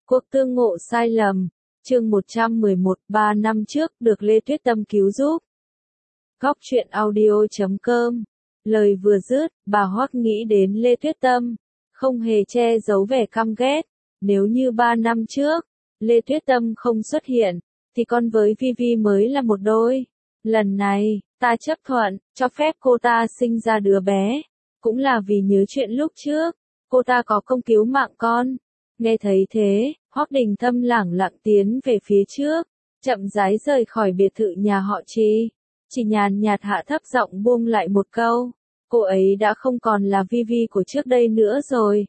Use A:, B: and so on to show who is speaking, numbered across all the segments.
A: Cuộc tương ngộ sai lầm, chương 111, 3 năm trước được Lê Tuyết Tâm cứu giúp. Góc truyện audio.com. Lời vừa dứt, bà Hoắc nghĩ đến Lê Tuyết Tâm, không hề che giấu vẻ căm ghét. Nếu như 3 năm trước, Lê Tuyết Tâm không xuất hiện, thì con với Vivi mới là một đôi. Lần này, ta chấp thuận, cho phép cô ta sinh ra đứa bé. Cũng là vì nhớ chuyện lúc trước, cô ta có công cứu mạng con. Nghe thấy thế, Hoắc Đình Thâm lẳng lặng tiến về phía trước, chậm rãi rời khỏi biệt thự nhà họ Trì. Chỉ nhàn nhạt hạ thấp giọng buông lại một câu, cô ấy đã không còn là Vivi của trước đây nữa rồi.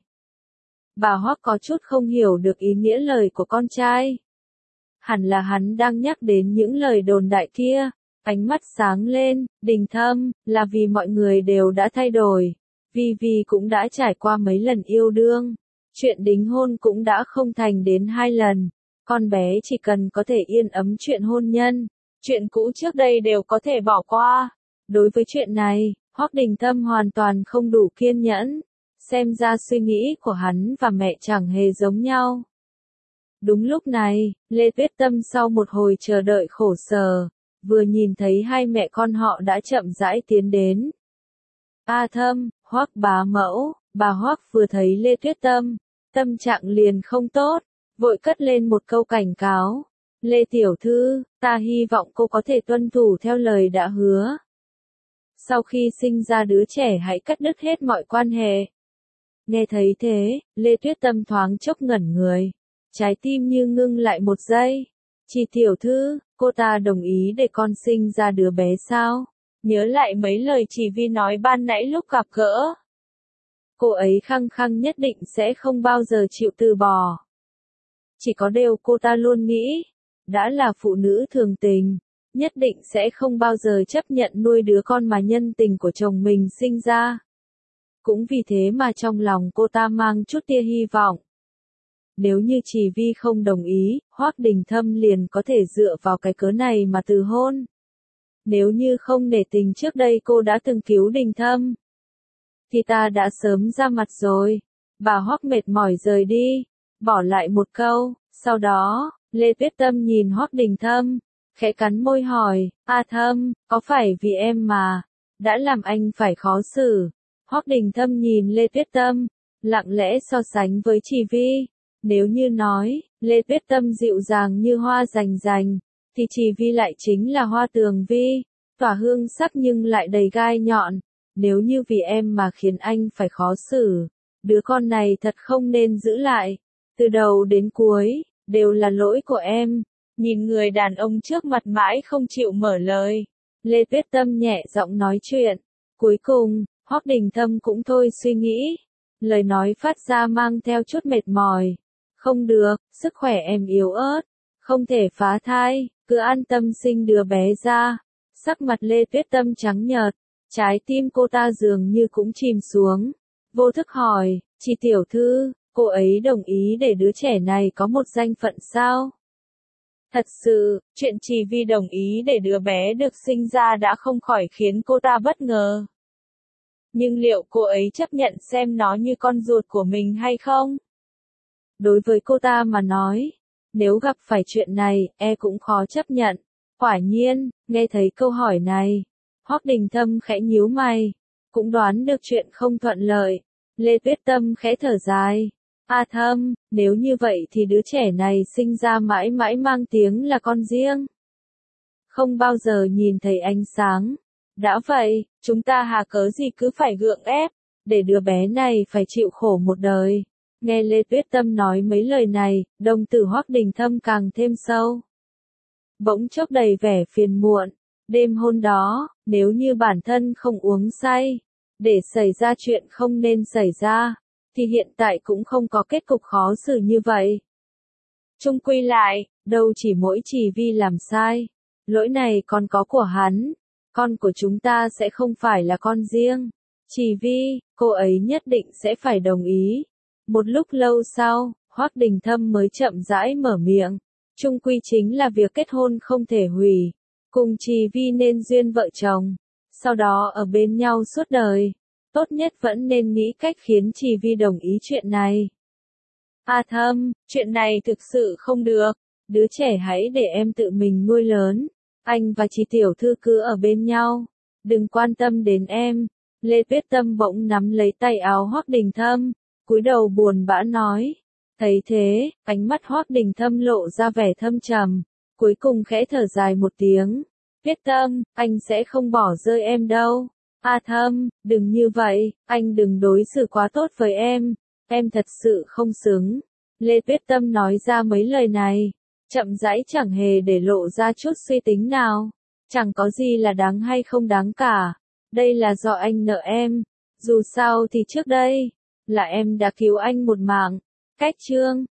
A: Bà Hoắc có chút không hiểu được ý nghĩa lời của con trai. Hẳn là hắn đang nhắc đến những lời đồn đại kia, ánh mắt sáng lên, Đình Thâm, là vì mọi người đều đã thay đổi. Vivi cũng đã trải qua mấy lần yêu đương. Chuyện đính hôn cũng đã không thành đến 2 lần, con bé chỉ cần có thể yên ấm chuyện hôn nhân, chuyện cũ trước đây đều có thể bỏ qua. Đối với chuyện này, Hoắc Đình Thâm hoàn toàn không đủ kiên nhẫn, xem ra suy nghĩ của hắn và mẹ chẳng hề giống nhau. Đúng lúc này, Lê Tuyết Tâm sau một hồi chờ đợi khổ sở, vừa nhìn thấy hai mẹ con họ đã chậm rãi tiến đến. A Thâm, Hoắc bá mẫu, bà Hoắc vừa thấy Lê Tuyết Tâm, tâm trạng liền không tốt, vội cất lên một câu cảnh cáo. Lê tiểu thư, ta hy vọng cô có thể tuân thủ theo lời đã hứa. Sau khi sinh ra đứa trẻ hãy cắt đứt hết mọi quan hệ. Nghe thấy thế, Lê Tuyết Tâm thoáng chốc ngẩn người, trái tim như ngưng lại một giây. Chị tiểu thư, cô ta đồng ý để con sinh ra đứa bé sao? Nhớ lại mấy lời chị Vi nói ban nãy lúc gặp gỡ. Cô ấy khăng khăng nhất định sẽ không bao giờ chịu từ bỏ. Chỉ có điều cô ta luôn nghĩ, đã là phụ nữ thường tình, nhất định sẽ không bao giờ chấp nhận nuôi đứa con mà nhân tình của chồng mình sinh ra. Cũng vì thế mà trong lòng cô ta mang chút tia hy vọng. Nếu như chị Vi không đồng ý, Hoắc Đình Thâm liền có thể dựa vào cái cớ này mà từ hôn. Nếu như không nể tình trước đây cô đã từng cứu Đình Thâm, thì ta đã sớm ra mặt rồi. Bà Hoắc mệt mỏi rời đi, bỏ lại một câu, sau đó, Lê Tuyết Tâm nhìn Hoắc Đình Thâm, khẽ cắn môi hỏi, A Thâm, có phải vì em mà, đã làm anh phải khó xử? Hoắc Đình Thâm nhìn Lê Tuyết Tâm, lặng lẽ so sánh với chị Vi. Nếu như nói, Lê Tuyết Tâm dịu dàng như hoa rành rành, thì chị Vi lại chính là hoa tường vi, tỏa hương sắc nhưng lại đầy gai nhọn. Nếu như vì em mà khiến anh phải khó xử, đứa con này thật không nên giữ lại. Từ đầu đến cuối, đều là lỗi của em. Nhìn người đàn ông trước mặt mãi không chịu mở lời, Lê Tuyết Tâm nhẹ giọng nói chuyện. Cuối cùng, Hoắc Đình Thâm cũng thôi suy nghĩ. Lời nói phát ra mang theo chút mệt mỏi. Không được, sức khỏe em yếu ớt, không thể phá thai, cứ an tâm sinh đứa bé ra. Sắc mặt Lê Tuyết Tâm trắng nhợt, trái tim cô ta dường như cũng chìm xuống. Vô thức hỏi, chị tiểu thư, cô ấy đồng ý để đứa trẻ này có một danh phận sao? Thật sự, chuyện chị Vi đồng ý để đứa bé được sinh ra đã không khỏi khiến cô ta bất ngờ. Nhưng liệu cô ấy chấp nhận xem nó như con ruột của mình hay không? Đối với cô ta mà nói, nếu gặp phải chuyện này, cũng khó chấp nhận. Quả nhiên, nghe thấy câu hỏi này, Hoắc Đình Thâm khẽ nhíu mày, cũng đoán được chuyện không thuận lợi. Lê Tuyết Tâm khẽ thở dài. A Thâm, nếu như vậy thì đứa trẻ này sinh ra mãi mãi mang tiếng là con riêng. Không bao giờ nhìn thấy ánh sáng. Đã vậy, chúng ta hà cớ gì cứ phải gượng ép, để đứa bé này phải chịu khổ một đời. Nghe Lê Tuyết Tâm nói mấy lời này, đồng tử Hoắc Đình Thâm càng thêm sâu. Bỗng chốc đầy vẻ phiền muộn. Đêm hôm đó, nếu như bản thân không uống say, để xảy ra chuyện không nên xảy ra, thì hiện tại cũng không có kết cục khó xử như vậy. Chung quy lại, đâu chỉ mỗi chị Vi làm sai, lỗi này còn có của hắn, con của chúng ta sẽ không phải là con riêng. Chị Vi, cô ấy nhất định sẽ phải đồng ý. Một lúc lâu sau, Hoắc Đình Thâm mới chậm rãi mở miệng. Chung quy chính là việc kết hôn không thể hủy. Cùng chị Vi nên duyên vợ chồng. Sau đó ở bên nhau suốt đời. Tốt nhất vẫn nên nghĩ cách khiến chị Vi đồng ý chuyện này. A Thâm, chuyện này thực sự không được. Đứa trẻ hãy để em tự mình nuôi lớn. Anh và chị tiểu thư cứ ở bên nhau. Đừng quan tâm đến em. Lê Tuyết Tâm bỗng nắm lấy tay áo Hoắc Đình Thâm, cúi đầu buồn bã nói. Thấy thế, ánh mắt Hoắc Đình Thâm lộ ra vẻ thâm trầm, cuối cùng khẽ thở dài một tiếng. Tuyết Tâm, anh sẽ không bỏ rơi em đâu. A Thâm, đừng như vậy, anh đừng đối xử quá tốt với em thật sự không xứng. Lê Tuyết Tâm nói ra mấy lời này, chậm rãi chẳng hề để lộ ra chút suy tính nào. Chẳng có gì là đáng hay không đáng cả. Đây là do anh nợ em. Dù sao thì trước đây, là em đã cứu anh một mạng. Cách chương